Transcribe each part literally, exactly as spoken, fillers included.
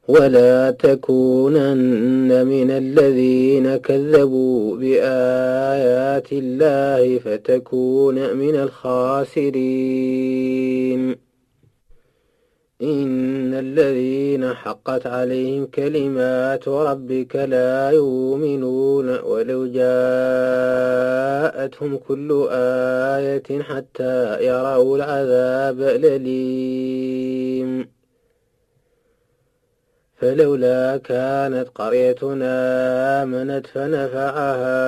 ولا تكونن من الذين كذبوا بآيات الله فتكون من الخاسرين إن الذين حقت عليهم كلمات ربك لا يؤمنون ولو جاءتهم كل آية حتى يروا العذاب الأليم فلولا كانت قريتنا آمنت فنفعها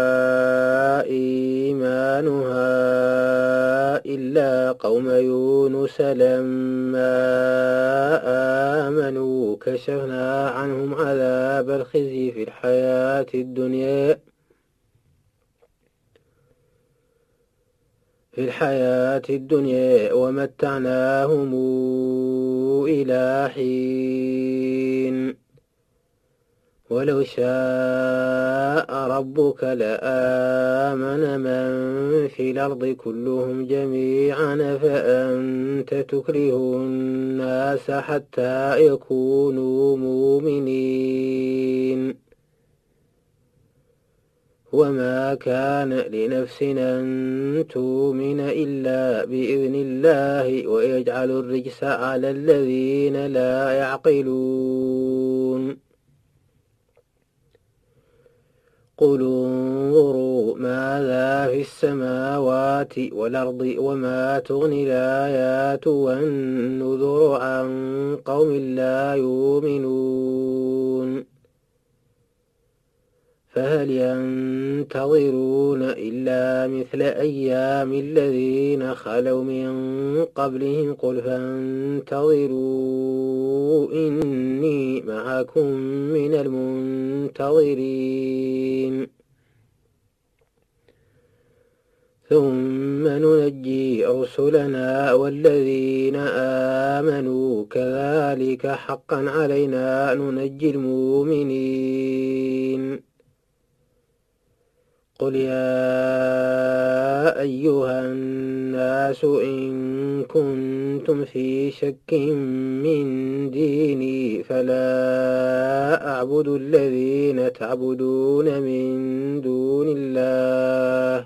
إيمانها إلا قوم يونس لما آمنوا كشفنا عنهم عذاب الخزي في الحياة الدنيا في الحياة الدنيا ومتعناهم إلى حين ولو شاء ربك لآمن من في الأرض كلهم جميعا فأنت تكره الناس حتى يكونوا مؤمنين وما كان لنفس أن تؤمن إلا بإذن الله ويجعل الرجس على الذين لا يعقلون قل انظروا ماذا في السماوات والأرض وما تغني الآيات والنذر عن قوم لا يؤمنون فهل ينتظرون إلا مثل أيام الذين خلوا من قبلهم قل فانتظروا إني معكم من المنتظرين ثم ننجي رسلنا والذين آمنوا كذلك حقا علينا ننجي المؤمنين قل يا أيها الناس إن كنتم في شك من ديني فلا أعبد الذين تعبدون من دون الله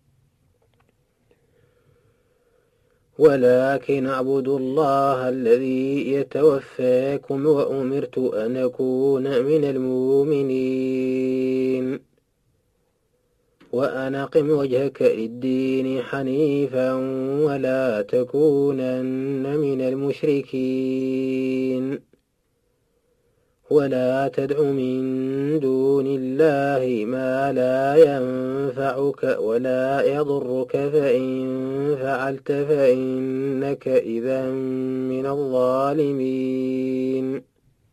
ولكن أعبد الله الذي يتوفاكم وأمرت أن أكون من المؤمنين وأن أقم وجهك للدين حنيفا ولا تكونن من المشركين ولا تدع من دون الله ما لا ينفعك ولا يضرك فإن فعلت فإنك إذا من الظالمين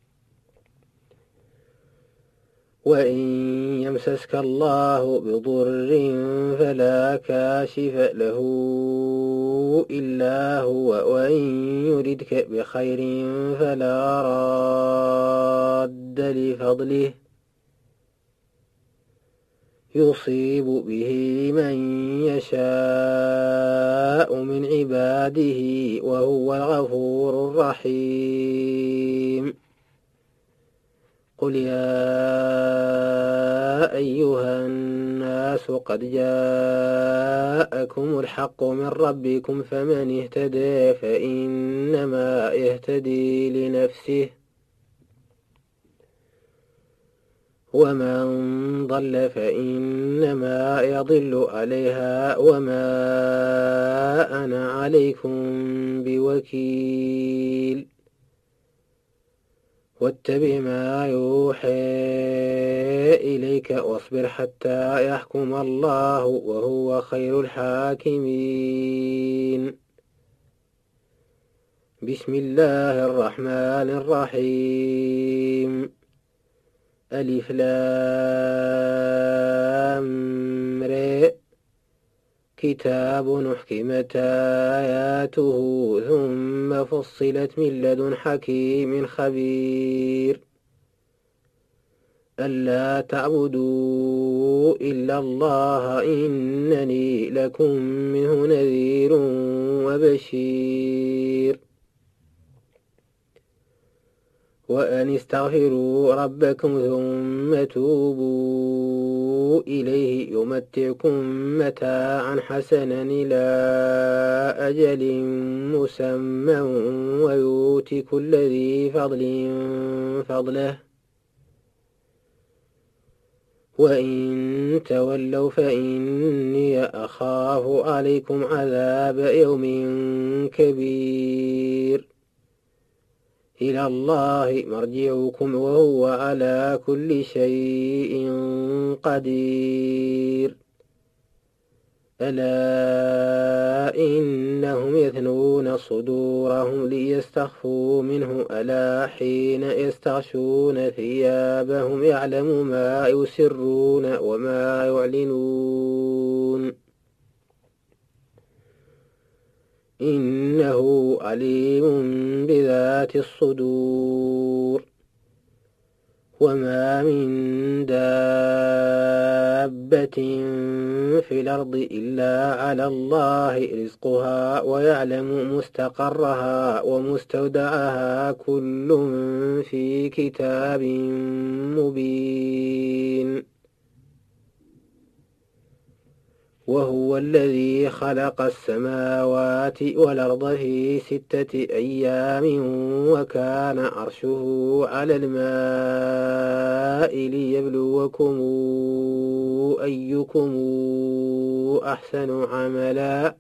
وإن يمسسك الله بضر فلا كاشف له إلا هو وإن يردك بخير فلا راد لفضله يصيب به من يشاء من عباده وهو الغفور الرحيم قل يا أيها الناس قد جاءكم الحق من ربكم فمن اهتدى فإنما يهتدي لنفسه ومن ضل فإنما يضل عليها وما أنا عليكم بوكيل واتبع ما يوحى إليك واصبر حتى يحكم الله وهو خير الحاكمين بسم الله الرحمن الرحيم ألف لام ر كتاب أحكمت آياته ثم فصلت من لدن حكيم خبير ألا تعبدوا إلا الله إنني لكم منه نذير وبشير وأن استغفروا ربكم ثم توبوا إليه يمتعكم متاعا حسنا إلى أجل مسمى ويؤت كل ذي فضل فضله وإن تولوا فإني أخاف عليكم عذاب يوم كبير إلى الله مرجعكم وهو على كل شيء قدير ألا إنهم يثنون صدورهم ليستخفوا منه ألا حين يستغشون ثيابهم يعلم ما يسرون وما يعلنون إنه عليم بذات الصدور وما من دابة في الأرض إلا على الله رزقها ويعلم مستقرها ومستودعها كل في كتاب مبين وهو الذي خلق السماوات والأرض في ستة أيام وكان عرشه على الماء ليبلوكم أيكم أحسن عملا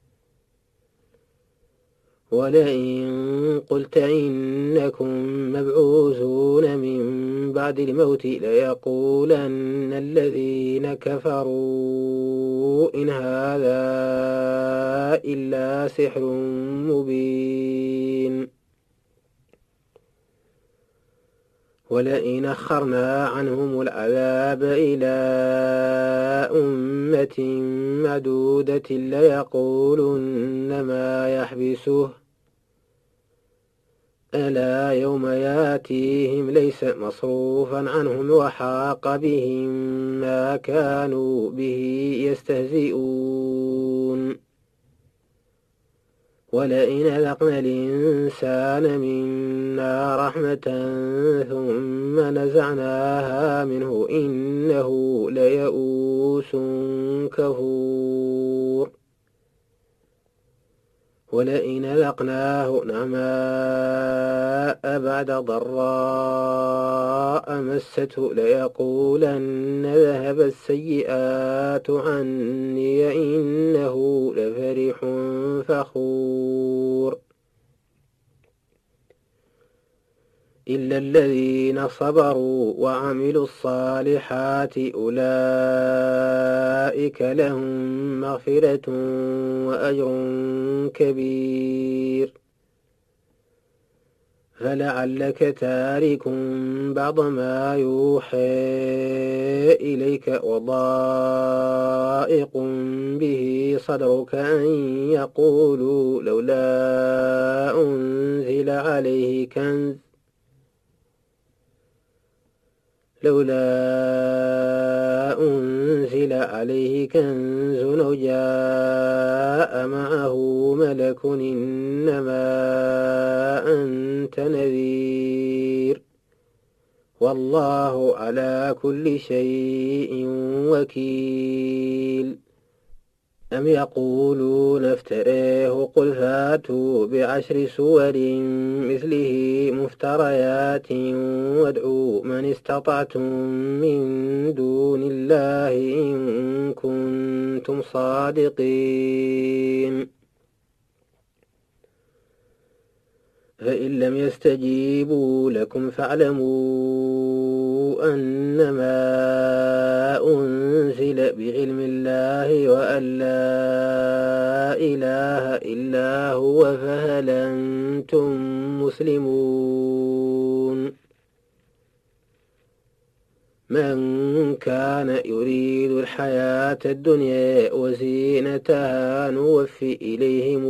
ولئن قلت إنكم مبعوثون من بعد الموت ليقولن الذين كفروا إن هذا إلا سحر مبين ولئن أخرنا عنهم العذاب إلى أمة معدودة ليقولن ما يحبسه ألا يوم ياتيهم ليس مصروفا عنهم وحاق بهم ما كانوا به يستهزئون ولئن أذقنا الإنسان منا رحمة ثم نزعناها منه إنه ليئوس كفور ولئن أذقناه نعماء بعد ضراء مسته ليقولن ذهب السيئات عني إنه لفرح فخور إلا الذين صبروا وعملوا الصالحات أولئك لهم مغفرة وأجر كبير فلعلك تارك بعض ما يوحى إليك وضائق به صدرك أن يقولوا لولا أنزل عليه كنز لولا أنزل عليه كنز أو جاء معه ملك إنما أنت نذير والله على كل شيء وكيل أم يقولون افتريه قل فاتوا بعشر سور مثله مفتريات وادعوا من استطعتم من دون الله إن كنتم صادقين فإن لم يستجيبوا لكم فاعلموا أنما أنزل بعلم الله وأن لا إله إلا هو فهل أنتم مسلمون من كان يريد الحياة الدنيا وزينتها نوفي إليهم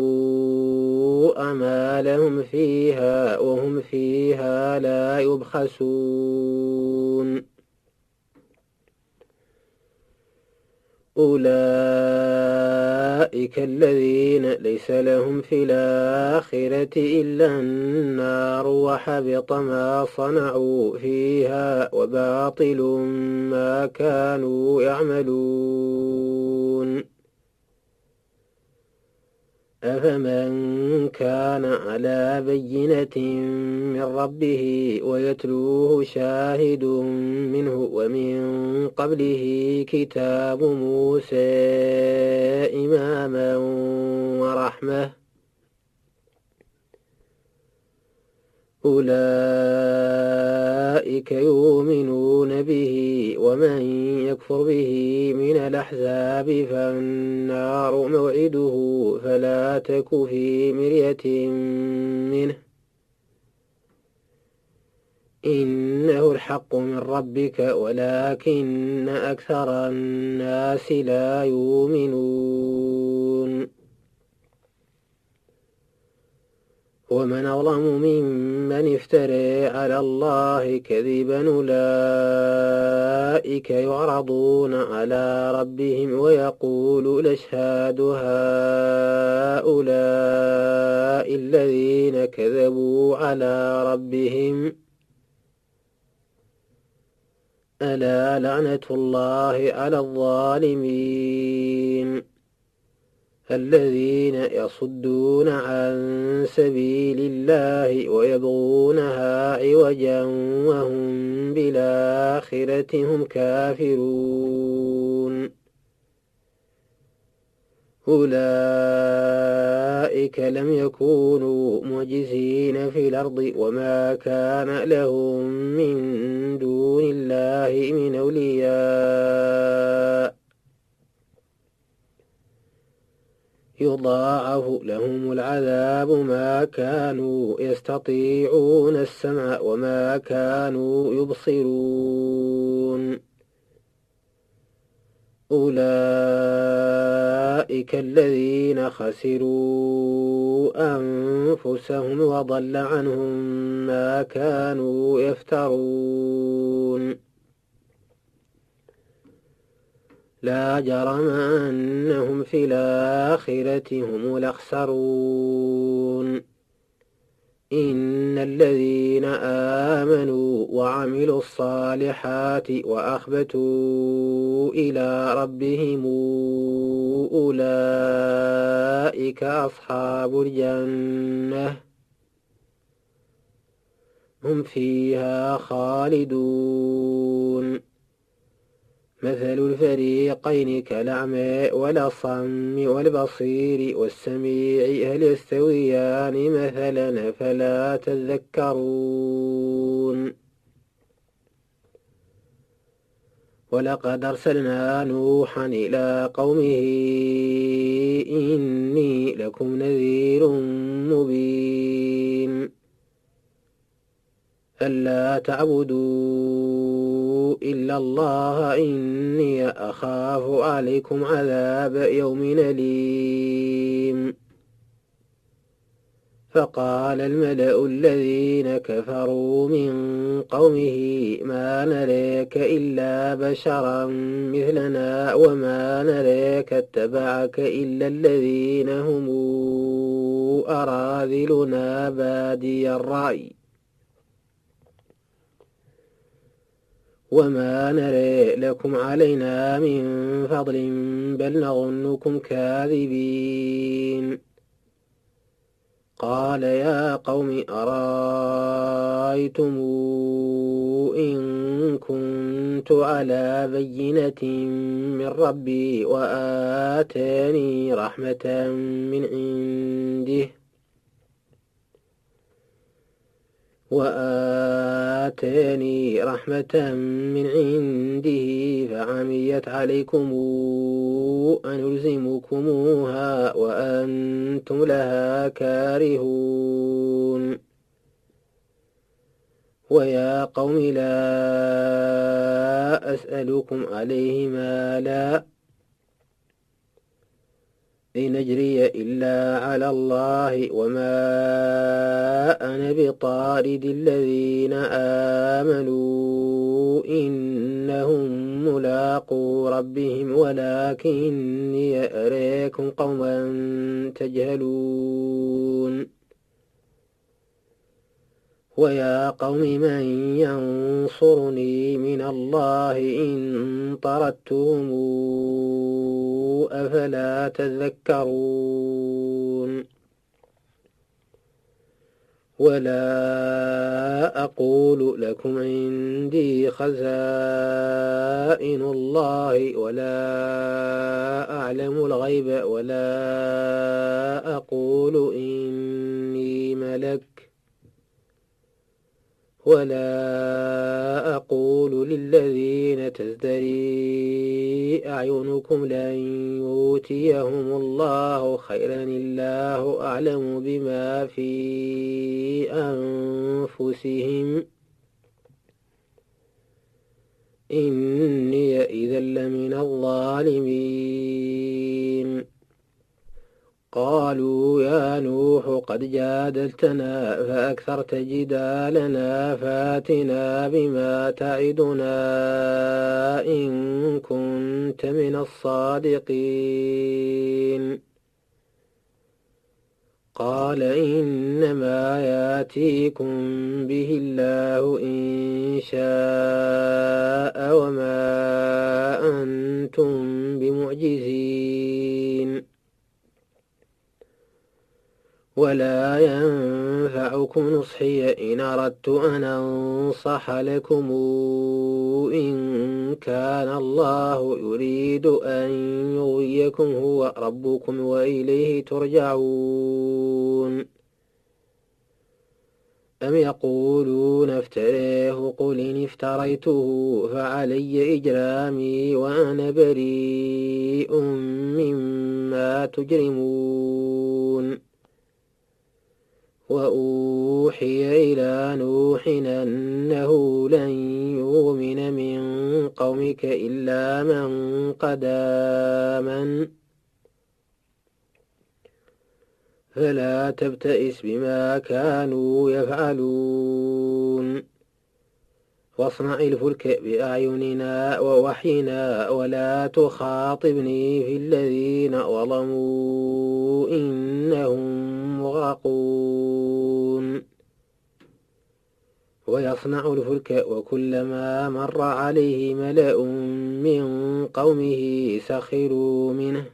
أعمالهم فيها وهم فيها لا يبخسون أولئك الذين ليس لهم في الآخرة إلا النار وحبط ما صنعوا فيها وباطل ما كانوا يعملون أفمن كان على بينة من ربه ويتلوه شاهد منه ومن قبله كتاب موسى إماما ورحمة أولئك يؤمنون به ومن يكفر به من الأحزاب فالنار موعده فلا تك في مرية منه إنه الحق من ربك ولكن أكثر الناس لا يؤمنون ومن أظلم ممن افترى على الله كذبا أولئك يعرضون على ربهم ويقول الأشهاد هؤلاء الذين كذبوا على ربهم ألا لعنة الله على الظالمين الذين يصدون عن سبيل الله ويبغونها عوجا وهم بالآخرة هم كافرون أولئك لم يكونوا معجزين في الأرض وما كان لهم من دون الله من أولياء يضاعف لهم العذاب ما كانوا يستطيعون السمع وما كانوا يبصرون أولئك الذين خسروا أنفسهم وضل عنهم ما كانوا يفترون لا جرم أنهم في الآخرة هم الأخسرون إن الذين آمنوا وعملوا الصالحات وأخبتوا إلى ربهم أولئك أصحاب الجنة هم فيها خالدون مثل الفريقين كالأعمى والأصم والبصير والسميع هل يستويان مثلا فلا تذكرون ولقد أرسلنا نوحا إلى قومه إني لكم نذير مبين ألا تعبدوا إلا الله إني أخاف عليكم عذاب يوم أليم فقال الملأ الذين كفروا من قومه ما نراك إلا بشرا مثلنا وما نراك اتبعك إلا الذين هم أراذلنا بادي الرأي وما نرى لكم علينا من فضل بل نظنكم كاذبين قال يا قوم أرأيتم إن كنت على بينة من ربي وآتاني رحمة من عنده وآتاني رحمة من عنده فعميت عليكم أنلزمكموها وأنتم لها كارهون ويا قوم لا أسألكم عليه مالا إن أجري إلا على الله وما أنا بطارد الذين آمنوا إنهم ملاقو ربهم ولكني أراكم قوما تجهلون ويا قوم من ينصرني من الله إن طردتهم أفلا تذكرون ولا أقول لكم عندي خزائن الله ولا أعلم الغيب ولا أقول إني ملك ولا أقول للذين تزدري أعينكم لن يؤتيهم الله خيرا الله أعلم بما في أنفسهم إني إذا لمن الظالمين قالوا يا نوح قد جادلتنا فأكثرت جدالنا فاتنا بما تعدنا إن كنت من الصادقين قال إنما ياتيكم به الله إن شاء وما أنتم بمعجزين ولا ينفعكم نصحي إن أردت أن أنصح لكم إن كان الله يريد أن يغويكم هو ربكم وإليه ترجعون أم يقولون افتراه قل إن افتريته فعلي إجرامي وأنا بريء مما تجرمون وأوحي إلى نوح أنه لن يؤمن من قومك إلا من قد آمن فلا تبتئس بما كانوا يفعلون واصنع الفلك بأعيننا ووحينا ولا تخاطبني في الذين ظلموا إنهم مغرقون ويصنع الفلك وكلما مر عليه ملأ من قومه سخروا منه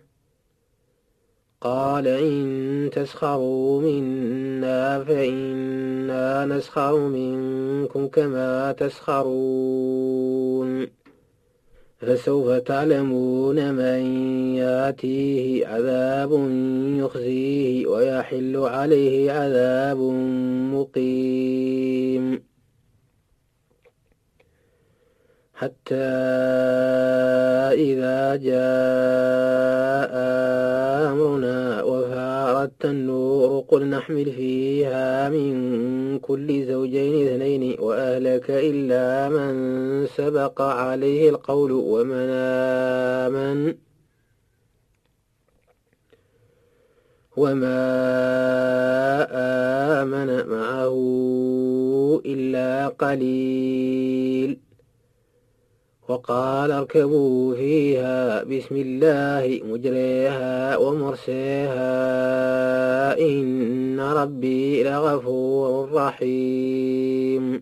قال إن تسخروا منا فإنا نسخر منكم كما تسخرون فسوف تعلمون من ياتيه عذاب يخزيه ويحل عليه عذاب مقيم حتى إذا جاء أمرنا وفارت النور قل نحمل فيها من كل زوجين اثنين وأهلك إلا من سبق عليه القول ومن آمن وما آمن معه إلا قليل وقال اركبوا فيها بسم الله مجريها ومرسيها إن ربي لغفور رحيم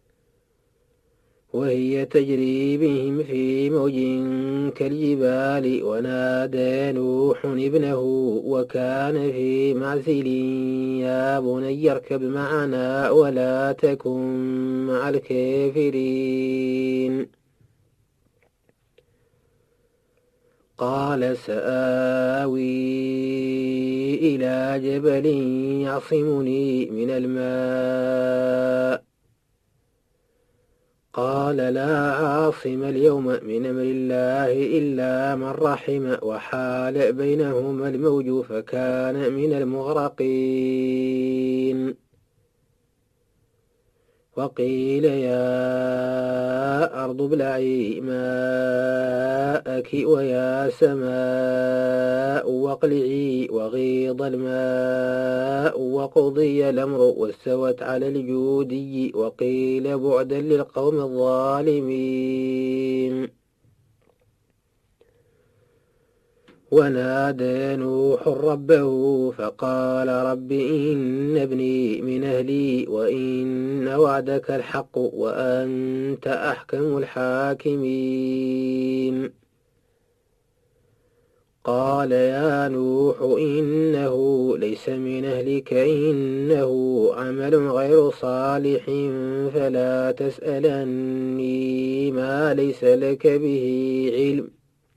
وهي تجري بهم في موج كالجبال ونادى نوح ابنه وكان في معزل يا بني اركب معنا ولا تكن مع الكافرين قال سآوي إلى جبل يعصمني من الماء قال لا عاصم اليوم من أمر الله إلا من رحم وحال بينهما الموج فكان من المغرقين وقيل يا أرض ابلعي ماءك ويا سماء واقلعي وغيض الماء وقضي الأمر واستوت على الجودي وقيل بعدا للقوم الظالمين ونادى نوح ربه فقال رب إن ابني من أهلي وإن وعدك الحق وأنت أحكم الحاكمين قال يا نوح إنه ليس من أهلك إنه عمل غير صالح فلا تسألني ما ليس لك به علم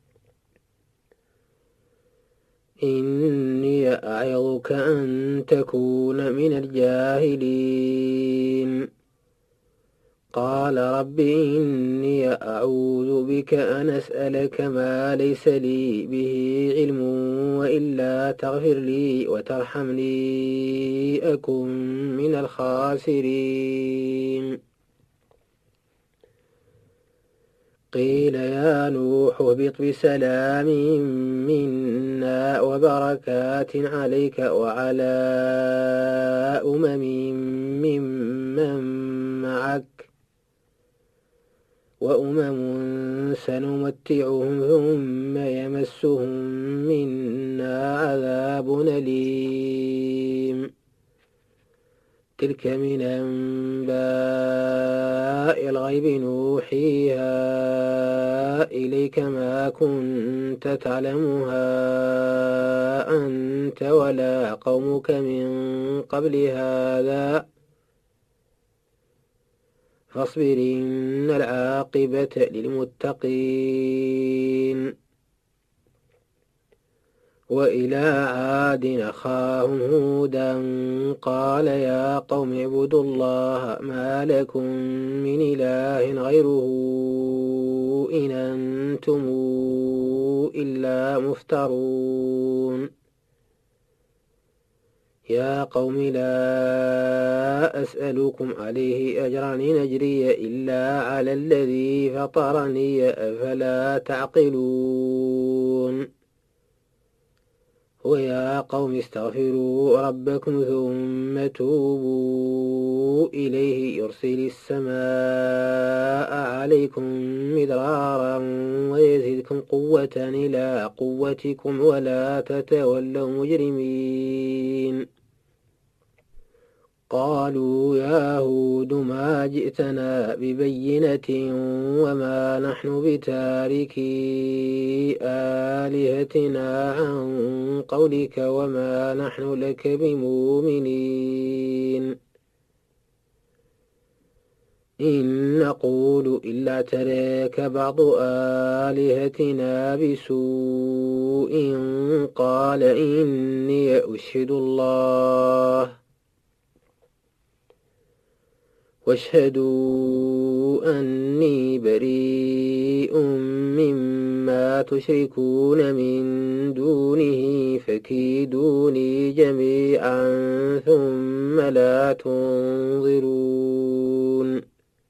إني أعظك أن تكون من الجاهلين قال رب إني أعوذ بك أن أسألك ما ليس لي به علم وإلا تغفر لي وترحمني أكن من الخاسرين قيل يا نوح اهبط بسلام منا وبركات عليك وعلى أمم ممن معك وأمم سنمتعهم ثم يمسهم منا عذاب أليم تلك من أنباء الغيب نوحيها إليك ما كنت تعلمها أنت ولا قومك من قبل هذا فاصبر إن العاقبة للمتقين وإلى عاد أخاهم هودا قال يا قوم اعبدوا الله ما لكم من إله غيره إن أنتم إلا مفترون يا قوم لا أسألكم عليه أجرا إن أجري إلا على الذي فطرني أفلا تعقلون ويا قوم استغفروا ربكم ثم توبوا إليه يرسل السماء عليكم مدرارا ويزدكم قوة إلى قوتكم ولا تتولوا مجرمين قالوا يا هود ما جئتنا ببينة وما نحن بتاركي آلهتنا عن قولك وما نحن لك بمؤمنين إن نقول إلا اعتراك بعض آلهتنا بسوء قال إني أشهد الله واشهدوا أني بريء مما تشركون من دونه فكيدوني جميعا ثم لا تنظرون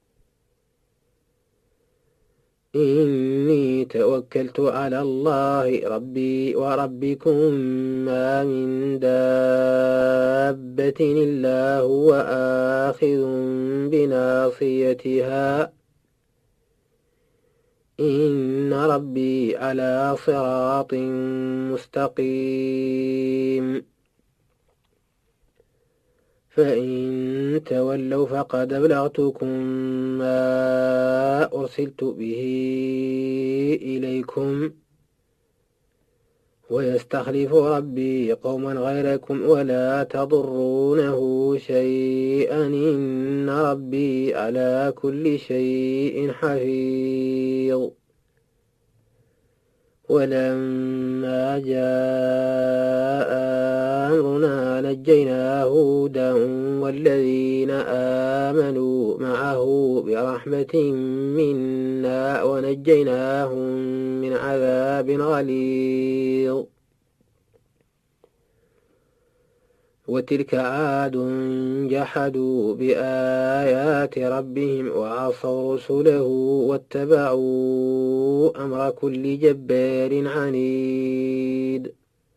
إني توكلت على الله ربي وربكم ما من دابة إلا هو آخذ بناصيتها إن ربي على صراط مستقيم فإن تولوا فقد أبلغتكم ما أرسلت به إليكم ويستخلف ربي قوما غيركم ولا تضرونه شيئا إن ربي على كل شيء حفيظ ولما جاء أمرنا نجينا هودا والذين آمنوا معه برحمة منا ونجيناهم من عذاب غليظ وتلك عاد جحدوا بآيات ربهم وعصوا رسله واتبعوا أمر كل جبار عنيد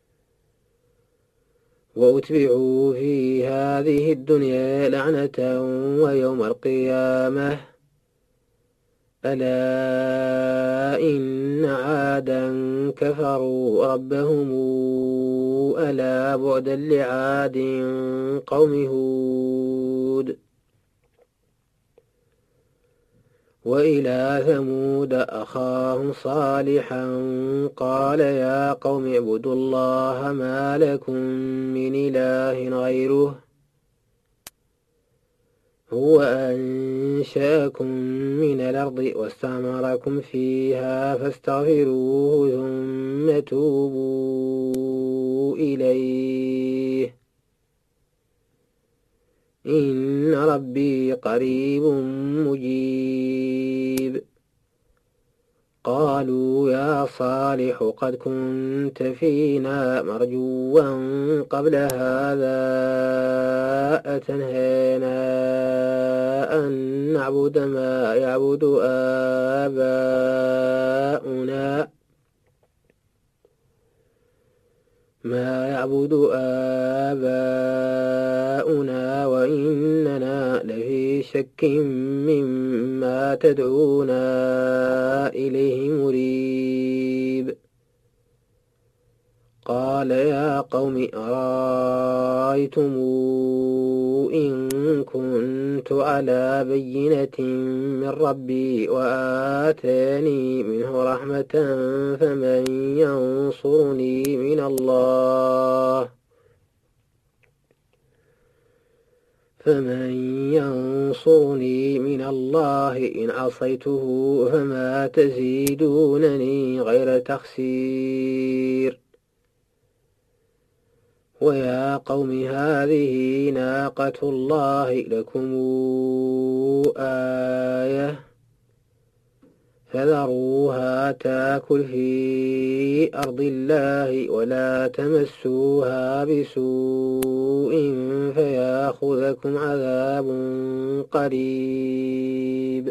وأتبعوا في هذه الدنيا لعنة ويوم القيامة ألا إن عادا كفروا ربهم ألا بعدا لعاد قوم هود وإلى ثمود أخاهم صالحا قال يا قوم اعبدوا الله ما لكم من إله غيره هو أنشأكم من الأرض واستعمركم فيها فاستغفروه ثم توبوا إليه إن ربي قريب مجيب قالوا يا صالح قد كنت فينا مرجوا قبل هذا أتنهينا أن نعبد ما يعبد آباؤنا ما يعبد آباؤنا وإننا لفي شك مما تدعونا إليه مريب قال يا قوم أرأيتم إن كنت على بينة من ربي وآتاني منه رحمة فمن ينصرني من الله فمن ينصرني من الله إن عصيته فما تزيدونني غير تخسير ويا قوم هذه ناقة الله لكم آية فذروها تاكل في أرض الله ولا تمسوها بسوء فياخذكم عذاب قريب